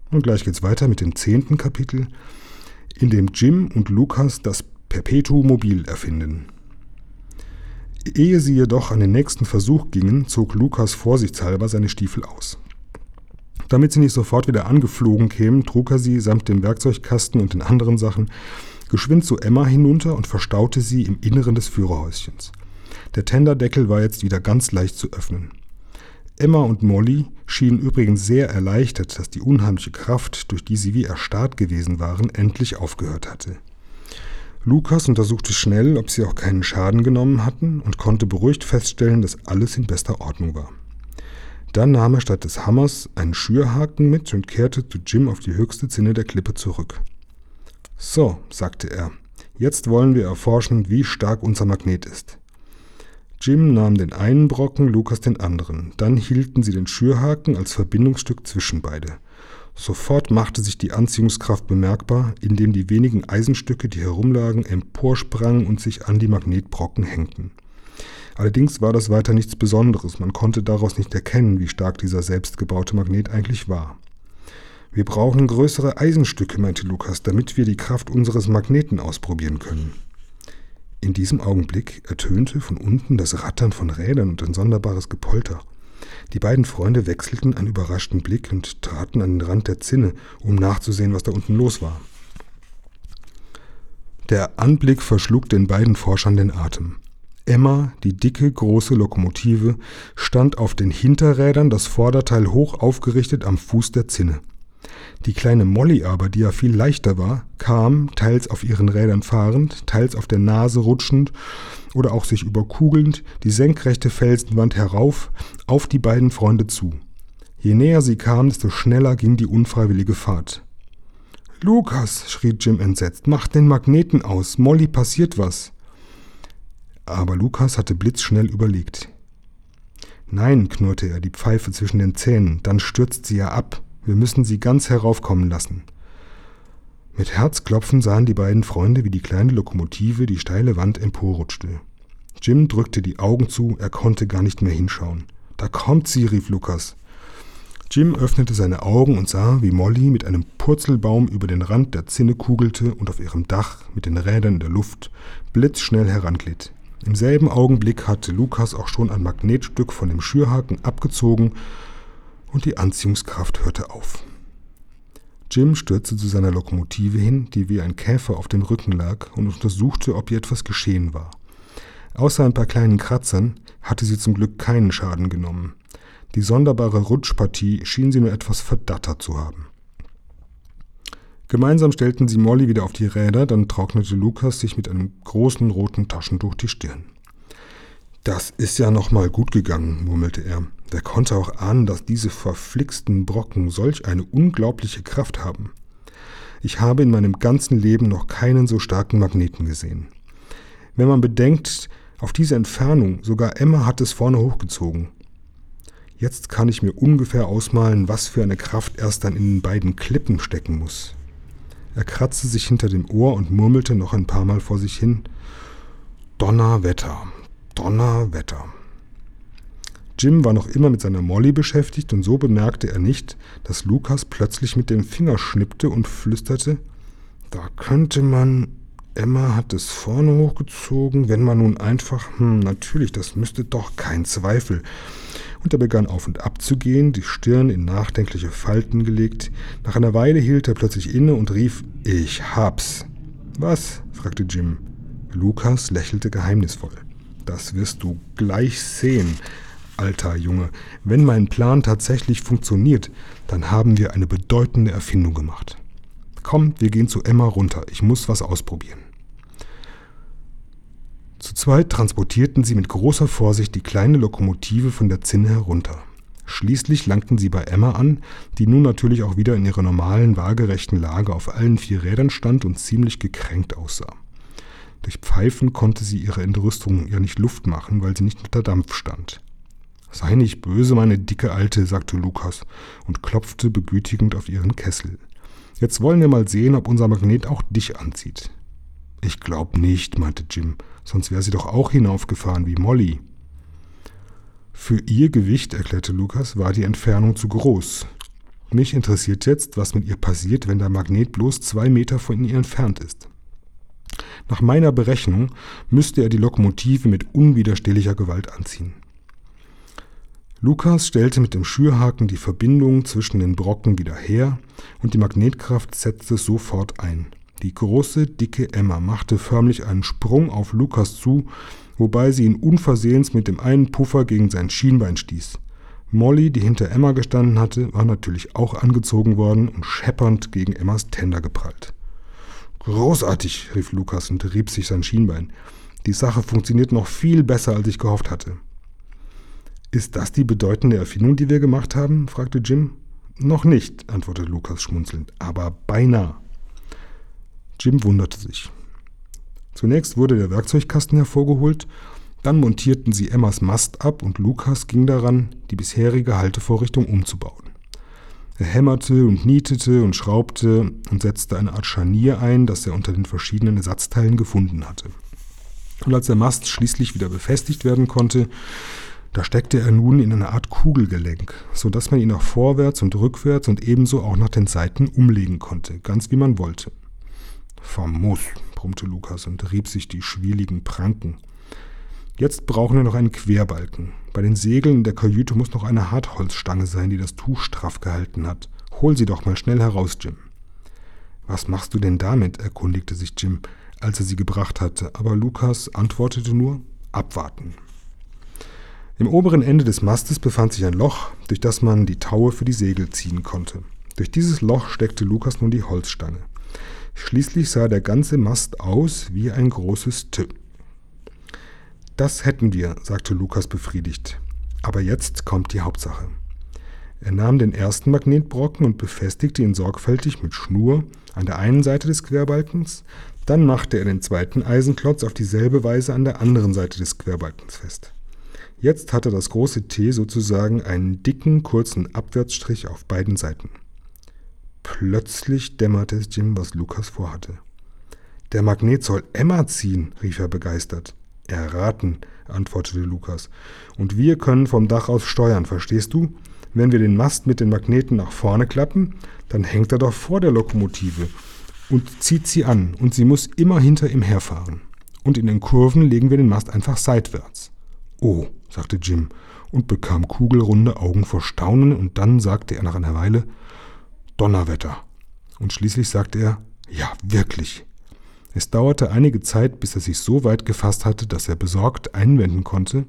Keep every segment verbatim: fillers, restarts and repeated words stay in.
Und gleich geht's weiter mit dem zehnten Kapitel, in dem Jim und Lukas das Perpetuum-Mobil erfinden. Ehe sie jedoch an den nächsten Versuch gingen, zog Lukas vorsichtshalber seine Stiefel aus. Damit sie nicht sofort wieder angeflogen kämen, trug er sie samt dem Werkzeugkasten und den anderen Sachen geschwind zu Emma hinunter und verstaute sie im Inneren des Führerhäuschens. Der Tenderdeckel war jetzt wieder ganz leicht zu öffnen. Emma und Molly schienen übrigens sehr erleichtert, dass die unheimliche Kraft, durch die sie wie erstarrt gewesen waren, endlich aufgehört hatte. Lukas untersuchte schnell, ob sie auch keinen Schaden genommen hatten und konnte beruhigt feststellen, dass alles in bester Ordnung war. Dann nahm er statt des Hammers einen Schürhaken mit und kehrte zu Jim auf die höchste Zinne der Klippe zurück. »So«, sagte er, »jetzt wollen wir erforschen, wie stark unser Magnet ist.« Jim nahm den einen Brocken, Lukas den anderen. Dann hielten sie den Schürhaken als Verbindungsstück zwischen beide. Sofort machte sich die Anziehungskraft bemerkbar, indem die wenigen Eisenstücke, die herumlagen, emporsprangen und sich an die Magnetbrocken hängten. Allerdings war das weiter nichts Besonderes, man konnte daraus nicht erkennen, wie stark dieser selbstgebaute Magnet eigentlich war. »Wir brauchen größere Eisenstücke«, meinte Lukas, »damit wir die Kraft unseres Magneten ausprobieren können.« In diesem Augenblick ertönte von unten das Rattern von Rädern und ein sonderbares Gepolter. Die beiden Freunde wechselten einen überraschten Blick und traten an den Rand der Zinne, um nachzusehen, was da unten los war. Der Anblick verschlug den beiden Forschern den Atem. Emma, die dicke, große Lokomotive, stand auf den Hinterrädern, das Vorderteil hoch aufgerichtet am Fuß der Zinne. Die kleine Molly aber, die ja viel leichter war, kam, teils auf ihren Rädern fahrend, teils auf der Nase rutschend oder auch sich überkugelnd, die senkrechte Felsenwand herauf, auf die beiden Freunde zu. Je näher sie kam, desto schneller ging die unfreiwillige Fahrt. »Lukas«, schrie Jim entsetzt, »mach den Magneten aus, Molly passiert was.« Aber Lukas hatte blitzschnell überlegt. »Nein«, knurrte er, die Pfeife zwischen den Zähnen, »dann stürzt sie ja ab. Wir müssen sie ganz heraufkommen lassen.« Mit Herzklopfen sahen die beiden Freunde, wie die kleine Lokomotive die steile Wand emporrutschte. Jim drückte die Augen zu, er konnte gar nicht mehr hinschauen. »Da kommt sie«, rief Lukas. Jim öffnete seine Augen und sah, wie Molly mit einem Purzelbaum über den Rand der Zinne kugelte und auf ihrem Dach mit den Rädern in der Luft blitzschnell heranglitt. Im selben Augenblick hatte Lukas auch schon ein Magnetstück von dem Schürhaken abgezogen und die Anziehungskraft hörte auf. Jim stürzte zu seiner Lokomotive hin, die wie ein Käfer auf dem Rücken lag, und untersuchte, ob ihr etwas geschehen war. Außer ein paar kleinen Kratzern hatte sie zum Glück keinen Schaden genommen. Die sonderbare Rutschpartie schien sie nur etwas verdattert zu haben. Gemeinsam stellten sie Molly wieder auf die Räder, dann trocknete Lukas sich mit einem großen roten Taschentuch die Stirn. »Das ist ja noch mal gut gegangen«, murmelte er. »Wer konnte auch ahnen, dass diese verflixten Brocken solch eine unglaubliche Kraft haben? Ich habe in meinem ganzen Leben noch keinen so starken Magneten gesehen. Wenn man bedenkt, auf diese Entfernung, sogar Emma hat es vorne hochgezogen. Jetzt kann ich mir ungefähr ausmalen, was für eine Kraft erst dann in den beiden Klippen stecken muss.« Er kratzte sich hinter dem Ohr und murmelte noch ein paar Mal vor sich hin. »Donnerwetter, Donnerwetter.« Jim war noch immer mit seiner Molly beschäftigt und so bemerkte er nicht, dass Lukas plötzlich mit dem Finger schnippte und flüsterte, »Da könnte man, Emma hat es vorne hochgezogen, wenn man nun einfach, hm, natürlich, das müsste doch kein Zweifel.« Und er begann auf und ab zu gehen, die Stirn in nachdenkliche Falten gelegt. Nach einer Weile hielt er plötzlich inne und rief, »Ich hab's.« »Was?« fragte Jim. Lukas lächelte geheimnisvoll. »Das wirst du gleich sehen, alter Junge. Wenn mein Plan tatsächlich funktioniert, dann haben wir eine bedeutende Erfindung gemacht. Komm, wir gehen zu Emma runter. Ich muss was ausprobieren.« Zu zweit transportierten sie mit großer Vorsicht die kleine Lokomotive von der Zinne herunter. Schließlich langten sie bei Emma an, die nun natürlich auch wieder in ihrer normalen, waagerechten Lage auf allen vier Rädern stand und ziemlich gekränkt aussah. Durch Pfeifen konnte sie ihre Entrüstung ja nicht Luft machen, weil sie nicht unter Dampf stand. »Sei nicht böse, meine dicke Alte«, sagte Lukas und klopfte begütigend auf ihren Kessel. »Jetzt wollen wir mal sehen, ob unser Magnet auch dich anzieht.« »Ich glaub nicht«, meinte Jim, »sonst wäre sie doch auch hinaufgefahren wie Molly.« »Für ihr Gewicht«, erklärte Lukas, »war die Entfernung zu groß.« Mich interessiert jetzt, was mit ihr passiert, wenn der Magnet bloß zwei Meter von ihr entfernt ist. Nach meiner Berechnung müsste er die Lokomotive mit unwiderstehlicher Gewalt anziehen. Lucas stellte mit dem Schürhaken die Verbindung zwischen den Brocken wieder her und die Magnetkraft setzte sofort ein. Die große, dicke Emma machte förmlich einen Sprung auf Lucas zu, wobei sie ihn unversehens mit dem einen Puffer gegen sein Schienbein stieß. Molly, die hinter Emma gestanden hatte, war natürlich auch angezogen worden und scheppernd gegen Emmas Tender geprallt. »Großartig«, rief Lucas und rieb sich sein Schienbein. »Die Sache funktioniert noch viel besser, als ich gehofft hatte.« »Ist das die bedeutende Erfindung, die wir gemacht haben?« fragte Jim. »Noch nicht«, antwortete Lucas schmunzelnd, »aber beinahe.« Jim wunderte sich. Zunächst wurde der Werkzeugkasten hervorgeholt, dann montierten sie Emmas Mast ab und Lucas ging daran, die bisherige Haltevorrichtung umzubauen. Er hämmerte und nietete und schraubte und setzte eine Art Scharnier ein, das er unter den verschiedenen Ersatzteilen gefunden hatte. Und als der Mast schließlich wieder befestigt werden konnte, da steckte er nun in eine Art Kugelgelenk, sodass man ihn auch vorwärts und rückwärts und ebenso auch nach den Seiten umlegen konnte, ganz wie man wollte. »Famos«, brummte Lucas und rieb sich die schwieligen Pranken. »Jetzt brauchen wir noch einen Querbalken. Bei den Segeln in der Kajüte muss noch eine Hartholzstange sein, die das Tuch straff gehalten hat. Hol sie doch mal schnell heraus, Jim.« »Was machst du denn damit?« erkundigte sich Jim, als er sie gebracht hatte, aber Lucas antwortete nur, »abwarten.« Im oberen Ende des Mastes befand sich ein Loch, durch das man die Taue für die Segel ziehen konnte. Durch dieses Loch steckte Lucas nun die Holzstange. Schließlich sah der ganze Mast aus wie ein großes T. »Das hätten wir«, sagte Lucas befriedigt. »Aber jetzt kommt die Hauptsache.« Er nahm den ersten Magnetbrocken und befestigte ihn sorgfältig mit Schnur an der einen Seite des Querbalkens, dann machte er den zweiten Eisenklotz auf dieselbe Weise an der anderen Seite des Querbalkens fest. Jetzt hatte das große T sozusagen einen dicken, kurzen Abwärtsstrich auf beiden Seiten. Plötzlich dämmerte es Jim, was Lucas vorhatte. »Der Magnet soll Emma ziehen«, rief er begeistert. »Erraten«, antwortete Lucas. »Und wir können vom Dach aus steuern, verstehst du? Wenn wir den Mast mit den Magneten nach vorne klappen, dann hängt er doch vor der Lokomotive und zieht sie an, und sie muss immer hinter ihm herfahren. Und in den Kurven legen wir den Mast einfach seitwärts.« »Oh«, sagte Jim und bekam kugelrunde Augen vor Staunen, und dann sagte er nach einer Weile, »Donnerwetter«. Und schließlich sagte er, »Ja, wirklich.« Es dauerte einige Zeit, bis er sich so weit gefasst hatte, dass er besorgt einwenden konnte,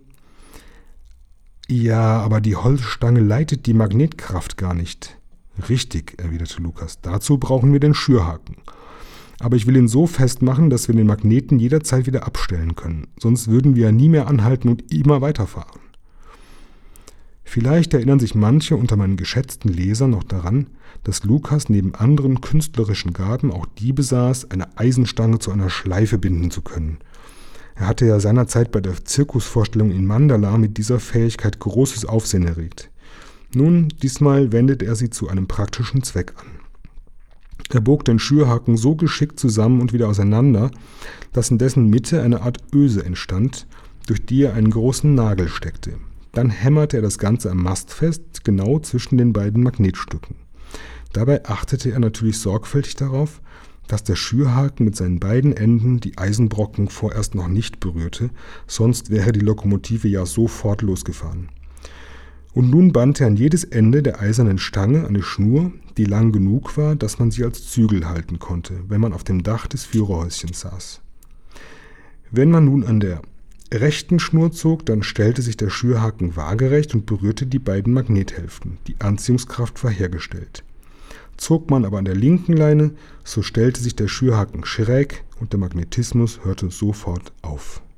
»Ja, aber die Holzstange leitet die Magnetkraft gar nicht.« »Richtig«, erwiderte Lucas, »dazu brauchen wir den Schürhaken. Aber ich will ihn so festmachen, dass wir den Magneten jederzeit wieder abstellen können, sonst würden wir ja nie mehr anhalten und immer weiterfahren.« Vielleicht erinnern sich manche unter meinen geschätzten Lesern noch daran, dass Lucas neben anderen künstlerischen Gaben auch die besaß, eine Eisenstange zu einer Schleife binden zu können. Er hatte ja seinerzeit bei der Zirkusvorstellung in Mandala mit dieser Fähigkeit großes Aufsehen erregt. Nun, diesmal wendet er sie zu einem praktischen Zweck an. Er bog den Schürhaken so geschickt zusammen und wieder auseinander, dass in dessen Mitte eine Art Öse entstand, durch die er einen großen Nagel steckte. Dann hämmerte er das Ganze am Mast fest, genau zwischen den beiden Magnetstücken. Dabei achtete er natürlich sorgfältig darauf, dass der Schürhaken mit seinen beiden Enden die Eisenbrocken vorerst noch nicht berührte, sonst wäre die Lokomotive ja sofort losgefahren. Und nun band er an jedes Ende der eisernen Stange eine Schnur, die lang genug war, dass man sie als Zügel halten konnte, wenn man auf dem Dach des Führerhäuschens saß. Wenn man nun an der rechten Schnur zog, dann stellte sich der Schürhaken waagerecht und berührte die beiden Magnethälften. Die Anziehungskraft war hergestellt. Zog man aber an der linken Leine, so stellte sich der Schürhaken schräg und der Magnetismus hörte sofort auf.